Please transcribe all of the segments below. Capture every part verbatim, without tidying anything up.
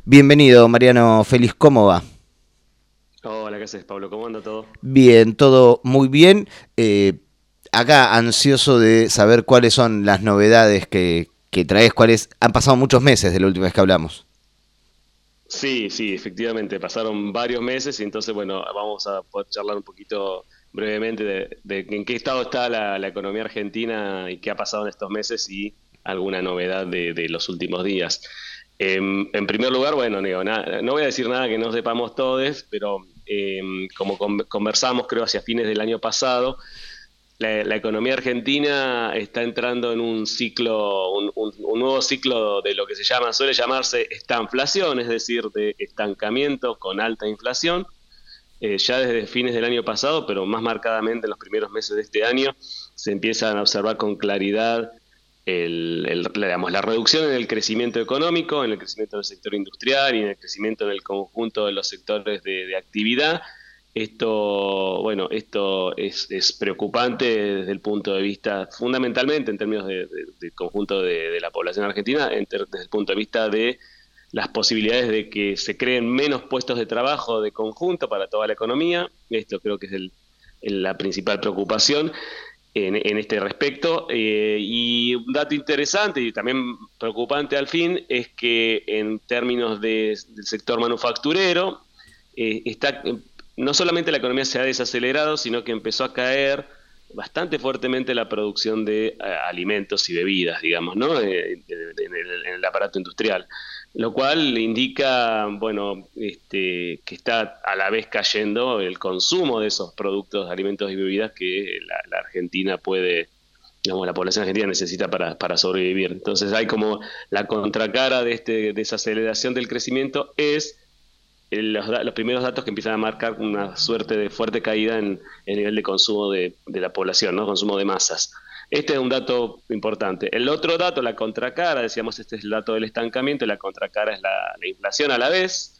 Bienvenido, Mariano Félix, ¿cómo va? Hola, ¿qué haces, Pablo? ¿Cómo anda todo? Bien, todo muy bien. Eh, acá ansioso de saber cuáles son las novedades que, que traes, cuáles han pasado muchos meses de la última vez que hablamos. Sí, sí, efectivamente, pasaron varios meses y entonces, bueno, vamos a poder charlar un poquito brevemente de, de en qué estado está la, la economía argentina y qué ha pasado en estos meses y alguna novedad de, de los últimos días. Em, en primer lugar, bueno, digo, na- no voy a decir nada que no sepamos todos, pero em, como con- conversamos, creo, hacia fines del año pasado, La, la economía argentina está entrando en un ciclo, un, un- un nuevo ciclo de lo que se llama, suele llamarse estanflación, es decir, de estancamiento con alta inflación, eh, ya desde fines del año pasado, pero más marcadamente en los primeros meses de este año, se empiezan a observar con claridad el, el- digamos, la reducción en el crecimiento económico, en el crecimiento del sector industrial y en el crecimiento en el conjunto de los sectores de, de actividad. Esto, bueno, esto es, es, preocupante desde el punto de vista, fundamentalmente en términos de, de, de conjunto de, de, la población argentina, ter, desde el punto de vista de las posibilidades de que se creen menos puestos de trabajo de conjunto para toda la economía. Esto creo que es el, el, la principal preocupación en, en este respecto. Eh, y un dato interesante y también preocupante al fin es que en términos de, del sector manufacturero, eh, está, no solamente la economía se ha desacelerado, sino que empezó a caer bastante fuertemente la producción de uh, alimentos y bebidas, digamos, ¿no? De, de, de, en, el, en el aparato industrial, lo cual indica, bueno, este, que está a la vez cayendo el consumo de esos productos, alimentos y bebidas que la, la Argentina puede, digamos, la población argentina necesita para, para sobrevivir. Entonces hay como la contracara de, este, de esa aceleración del crecimiento es los, los, primeros datos que empiezan a marcar una suerte de fuerte caída en el nivel de consumo de, de la población, ¿no? Consumo de masas. Este es un dato importante. El otro dato, la contracara, decíamos, este es el dato del estancamiento, y la contracara es la, la inflación a la vez.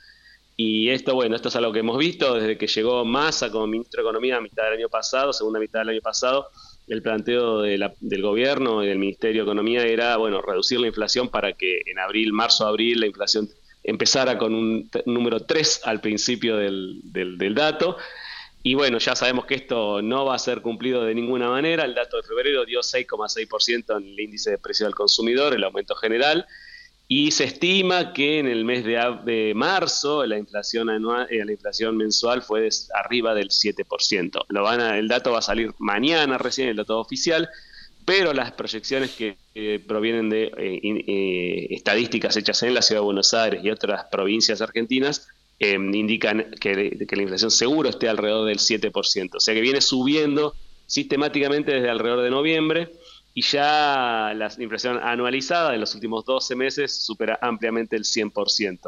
Y esto, bueno, esto es algo que hemos visto desde que llegó Massa como ministro de Economía a mitad del año pasado, segunda mitad del año pasado. El planteo de la, del gobierno y del Ministerio de Economía era, bueno, reducir la inflación para que en abril, marzo, abril, la inflación empezara con un número tres al principio del, del, del dato. Y bueno, ya sabemos que esto no va a ser cumplido de ninguna manera. El dato de febrero dio seis coma seis por ciento en el índice de precio al consumidor, el aumento general, y se estima que en el mes de, de marzo la inflación anual, eh, la inflación mensual fue de arriba del siete por ciento. Lo van a, el dato va a salir mañana recién, el dato oficial, pero las proyecciones que eh, provienen de eh, eh, estadísticas hechas en la Ciudad de Buenos Aires y otras provincias argentinas eh, indican que, que la inflación seguro esté alrededor del siete por ciento. O sea que viene subiendo sistemáticamente desde alrededor de noviembre y ya la inflación anualizada en los últimos doce meses supera ampliamente el cien por ciento.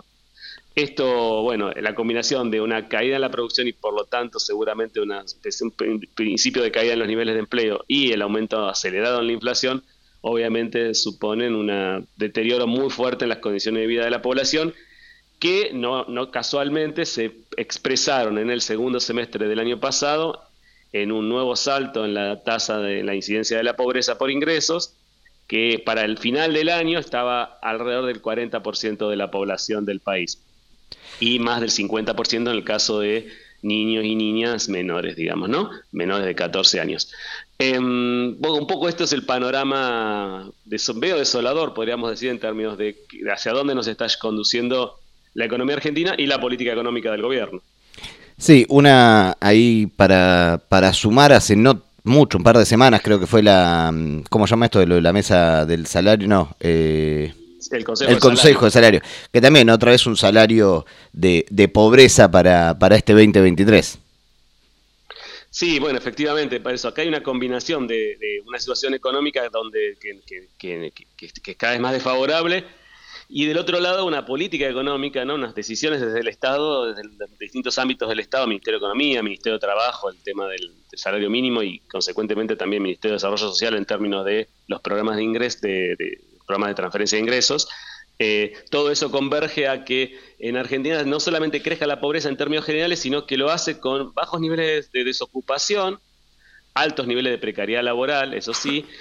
Esto, bueno, la combinación de una caída en la producción y por lo tanto seguramente una, un principio de caída en los niveles de empleo y el aumento acelerado en la inflación, obviamente suponen un deterioro muy fuerte en las condiciones de vida de la población que no, no casualmente se expresaron en el segundo semestre del año pasado en un nuevo salto en la tasa de la incidencia de la pobreza por ingresos, que para el final del año estaba alrededor del cuarenta por ciento de la población del país y más del cincuenta por ciento en el caso de niños y niñas menores, digamos, ¿no? Menores de catorce años. Eh, un poco esto es el panorama de, veo desolador, podríamos decir, en términos de hacia dónde nos está conduciendo la economía argentina y la política económica del gobierno. Sí, una ahí para, para sumar hace no mucho, un par de semanas creo que fue la, ¿cómo se llama esto de lo de la mesa del salario? No, eh, El Consejo el de Consejo Salario. de Salario, que también otra vez un salario de, de pobreza para, para este veinte veintitrés. Sí, bueno, efectivamente, para eso. Acá hay una combinación de, de una situación económica donde que, que, que, que, que es cada vez más desfavorable y del otro lado una política económica, ¿no? Unas decisiones desde el Estado, desde los distintos ámbitos del Estado, Ministerio de Economía, Ministerio de Trabajo, el tema del, del salario mínimo y consecuentemente también Ministerio de Desarrollo Social en términos de los programas de ingresos, de, de programas de transferencia de ingresos. Eh, todo eso converge a que en Argentina no solamente crezca la pobreza en términos generales, sino que lo hace con bajos niveles de desocupación, altos niveles de precariedad laboral, eso sí,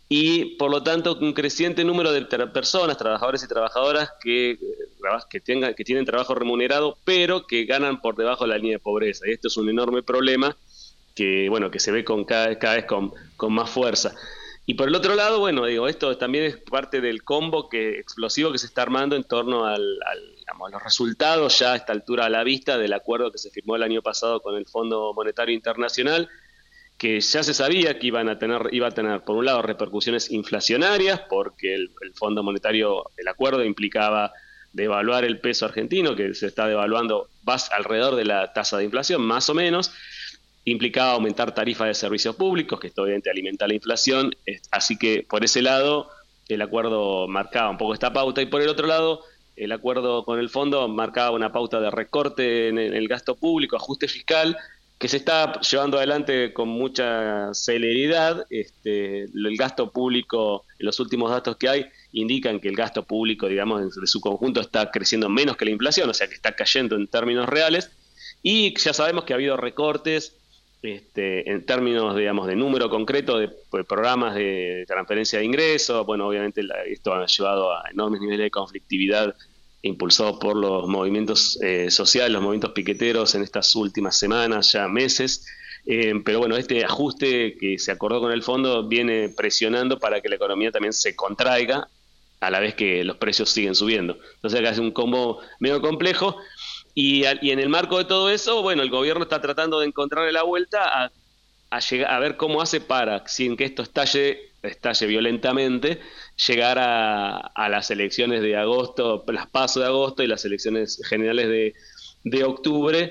y por lo tanto un creciente número de tra- personas, trabajadores y trabajadoras que, eh, traba- que, tengan, que tienen trabajo remunerado, pero que ganan por debajo de la línea de pobreza. Y esto es un enorme problema que, bueno, que se ve con cada, cada vez con, con más fuerza. Y por el otro lado, bueno, digo, esto también es parte del combo que, explosivo que se está armando en torno al, al, digamos, a los resultados ya a esta altura a la vista del acuerdo que se firmó el año pasado con el Fondo Monetario Internacional, que ya se sabía que iban a tener, iba a tener, por un lado, repercusiones inflacionarias, porque el, el Fondo Monetario, el acuerdo implicaba devaluar el peso argentino, que se está devaluando más alrededor de la tasa de inflación, más o menos, implicaba aumentar tarifas de servicios públicos, que esto obviamente alimenta la inflación, así que por ese lado el acuerdo marcaba un poco esta pauta, y por el otro lado el acuerdo con el fondo marcaba una pauta de recorte en el gasto público, ajuste fiscal, que se está llevando adelante con mucha celeridad. Este, el gasto público, los últimos datos que hay, indican que el gasto público, digamos, de su conjunto está creciendo menos que la inflación, o sea que está cayendo en términos reales, y ya sabemos que ha habido recortes este, en términos, digamos, de número concreto de, de programas de transferencia de ingresos. Bueno, obviamente la, esto ha llevado a enormes niveles de conflictividad impulsado por los movimientos eh, sociales, los movimientos piqueteros en estas últimas semanas, ya meses. Eh, pero bueno, este ajuste que se acordó con el fondo viene presionando para que la economía también se contraiga a la vez que los precios siguen subiendo. Entonces acá es un combo medio complejo. Y, y en el marco de todo eso, bueno, el gobierno está tratando de encontrarle la vuelta a, a, llegar, a ver cómo hace para, sin que esto estalle, estalle violentamente, llegar a, a las elecciones de agosto, las PASO de agosto y las elecciones generales de, de octubre,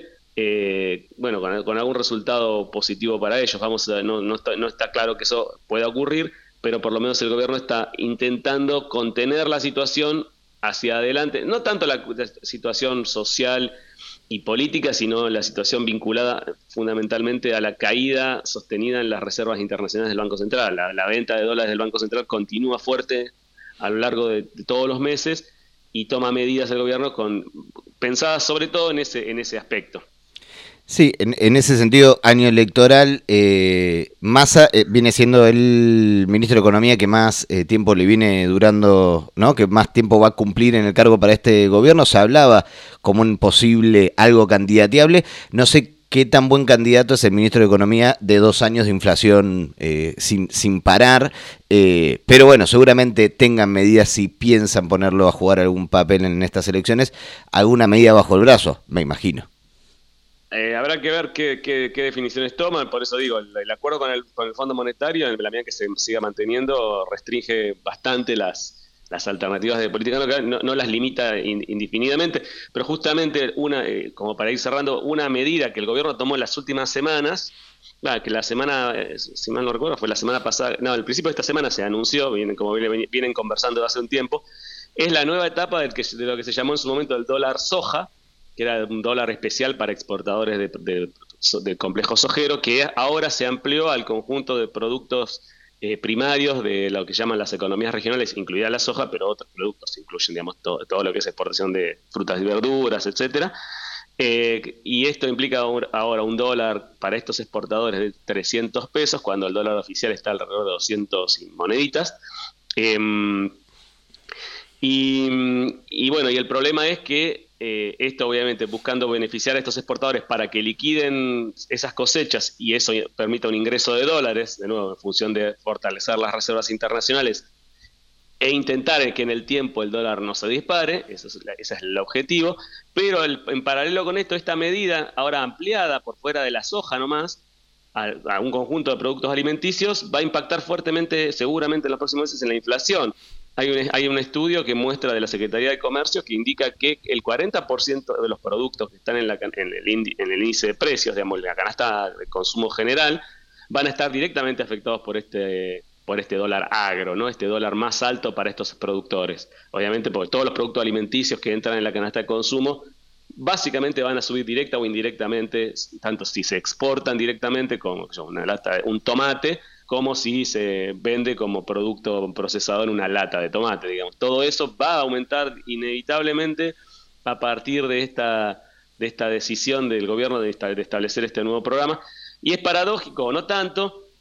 eh, bueno, con, con algún resultado positivo para ellos. Vamos a, no, no, está, no está claro que eso pueda ocurrir, pero por lo menos el gobierno está intentando contener la situación hacia adelante, no tanto la, la situación social y política, sino la situación vinculada fundamentalmente a la caída sostenida en las reservas internacionales del Banco Central. La, la venta de dólares del Banco Central continúa fuerte a lo largo de, de todos los meses, y toma medidas el gobierno con, pensadas sobre todo en ese, en ese aspecto. Sí, en, en ese sentido, año electoral, eh, Massa eh, viene siendo el ministro de Economía que más eh, tiempo le viene durando, ¿no? Que más tiempo va a cumplir en el cargo para este gobierno. Se hablaba como un posible algo candidateable. No sé qué tan buen candidato es el ministro de Economía de dos años de inflación eh, sin, sin parar. Eh, pero bueno, seguramente tengan medidas, si piensan ponerlo a jugar algún papel en estas elecciones, alguna medida bajo el brazo, me imagino. Eh, habrá que ver qué, qué, qué definiciones toman. Por eso digo, el, el acuerdo con el, con el Fondo Monetario, en la medida que se siga manteniendo, restringe bastante las, las alternativas de política local, no, no las limita in, indefinidamente, pero justamente, una eh, como para ir cerrando, una medida que el gobierno tomó en las últimas semanas, ah, que la semana, eh, si mal no recuerdo, fue la semana pasada, no, al principio de esta semana se anunció, vienen, como vienen, vienen conversando hace un tiempo, es la nueva etapa del que, de lo que se llamó en su momento el dólar soja, que era un dólar especial para exportadores de, de, de complejo sojero, que ahora se amplió al conjunto de productos eh, primarios de lo que llaman las economías regionales, incluida la soja, pero otros productos incluyen, digamos, todo, todo lo que es exportación de frutas y verduras, etcétera. Eh, y esto implica un, ahora un dólar para estos exportadores de trescientos pesos, cuando el dólar oficial está alrededor de doscientos moneditas. Eh, y, y bueno, y el problema es que Eh, esto obviamente buscando beneficiar a estos exportadores para que liquiden esas cosechas y eso permita un ingreso de dólares, de nuevo en función de fortalecer las reservas internacionales e intentar que en el tiempo el dólar no se dispare, eso es, ese es el objetivo, pero el, en paralelo con esto, esta medida ahora ampliada por fuera de la soja nomás, a, a un conjunto de productos alimenticios, va a impactar fuertemente, seguramente en los próximos meses, en la inflación. Hay un, hay un estudio que muestra de la Secretaría de Comercio que indica que el cuarenta por ciento de los productos que están en, la, en, el, indi, en el índice de precios, digamos, en la canasta de consumo general, van a estar directamente afectados por este, por este dólar agro, ¿no? Este dólar más alto para estos productores. Obviamente, porque todos los productos alimenticios que entran en la canasta de consumo básicamente van a subir directa o indirectamente, tanto si se exportan directamente como una lata, un tomate, como si se vende como producto procesado en una lata de tomate, digamos. Todo eso va a aumentar inevitablemente a partir de esta, de esta decisión del gobierno de, esta, de establecer este nuevo programa. Y es paradójico, o no tanto,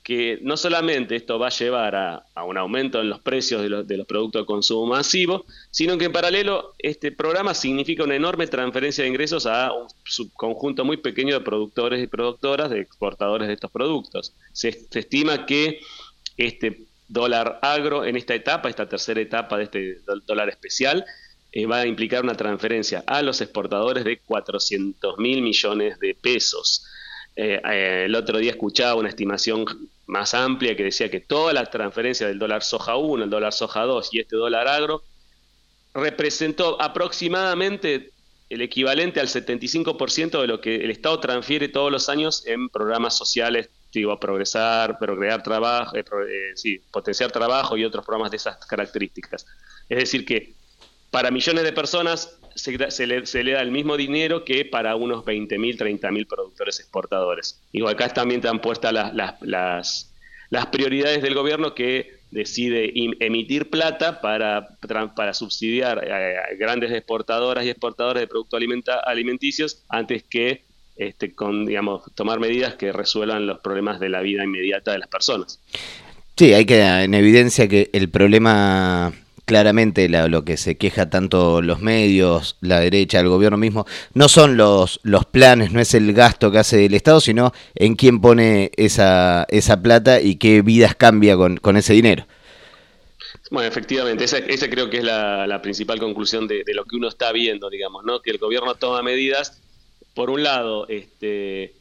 que no solamente esto va a llevar a, a un aumento en los precios de los, de los productos de consumo masivo, sino que en paralelo este programa significa una enorme transferencia de ingresos a un subconjunto muy pequeño de productores y productoras, de exportadores de estos productos. Se, se estima que este dólar agro en esta etapa, esta tercera etapa de este dólar especial, eh, va a implicar una transferencia a los exportadores de cuatrocientos mil millones de pesos. Eh, eh, el otro día escuchaba una estimación más amplia que decía que toda la transferencia del dólar soja uno, el dólar soja dos y este dólar agro representó aproximadamente el equivalente al setenta y cinco por ciento de lo que el Estado transfiere todos los años en programas sociales, digo, progresar, procrear trabajo, eh, eh, sí, potenciar trabajo y otros programas de esas características. Es decir que para millones de personas se, se, le, se le da el mismo dinero que para unos veinte mil, treinta mil productores exportadores. Igual acá también están puestas las, las, las, las prioridades del gobierno, que decide emitir plata para, para subsidiar a grandes exportadoras y exportadores de productos alimenta, alimenticios antes que este, con, digamos, tomar medidas que resuelvan los problemas de la vida inmediata de las personas. Sí, hay que en evidencia que el problema, claramente la, lo que se queja tanto los medios, la derecha, el gobierno mismo, no son los, los planes, no es el gasto que hace el Estado, sino en quién pone esa, esa plata y qué vidas cambia con, con ese dinero. Bueno, efectivamente, esa, esa creo que es la, la principal conclusión de, de lo que uno está viendo, digamos, ¿no? Que el gobierno toma medidas, por un lado, este...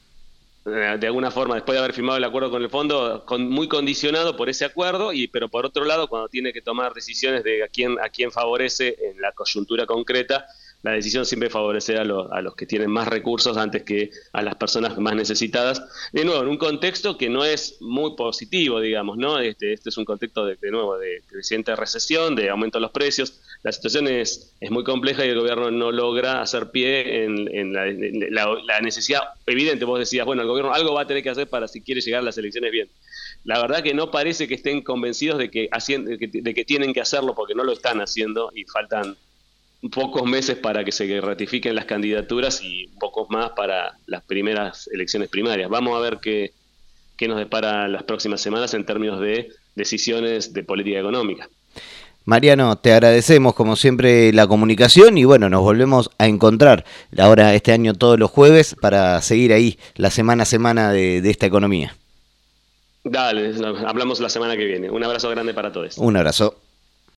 de alguna forma, después de haber firmado el acuerdo con el fondo, con, muy condicionado por ese acuerdo, y pero por otro lado, cuando tiene que tomar decisiones de a quién, a quién favorece en la coyuntura concreta, la decisión siempre favorecerá a, lo, a los que tienen más recursos antes que a las personas más necesitadas. De nuevo, en un contexto que no es muy positivo, digamos, ¿no? Este, este es un contexto, de, de nuevo, de creciente recesión, de aumento de los precios. La situación es, es muy compleja y el gobierno no logra hacer pie en, en, la, en la, la necesidad evidente. Vos decías, bueno, el gobierno algo va a tener que hacer para si quiere llegar a las elecciones bien. La verdad que no parece que estén convencidos de que, de que, de que tienen que hacerlo, porque no lo están haciendo y faltan pocos meses para que se ratifiquen las candidaturas y pocos más para las primeras elecciones primarias. Vamos a ver qué, qué nos depara las próximas semanas en términos de decisiones de política económica. Mariano, te agradecemos como siempre la comunicación y bueno, nos volvemos a encontrar ahora este año todos los jueves para seguir ahí la semana a semana de, de esta economía. Dale, hablamos la semana que viene. Un abrazo grande para todos. Un abrazo.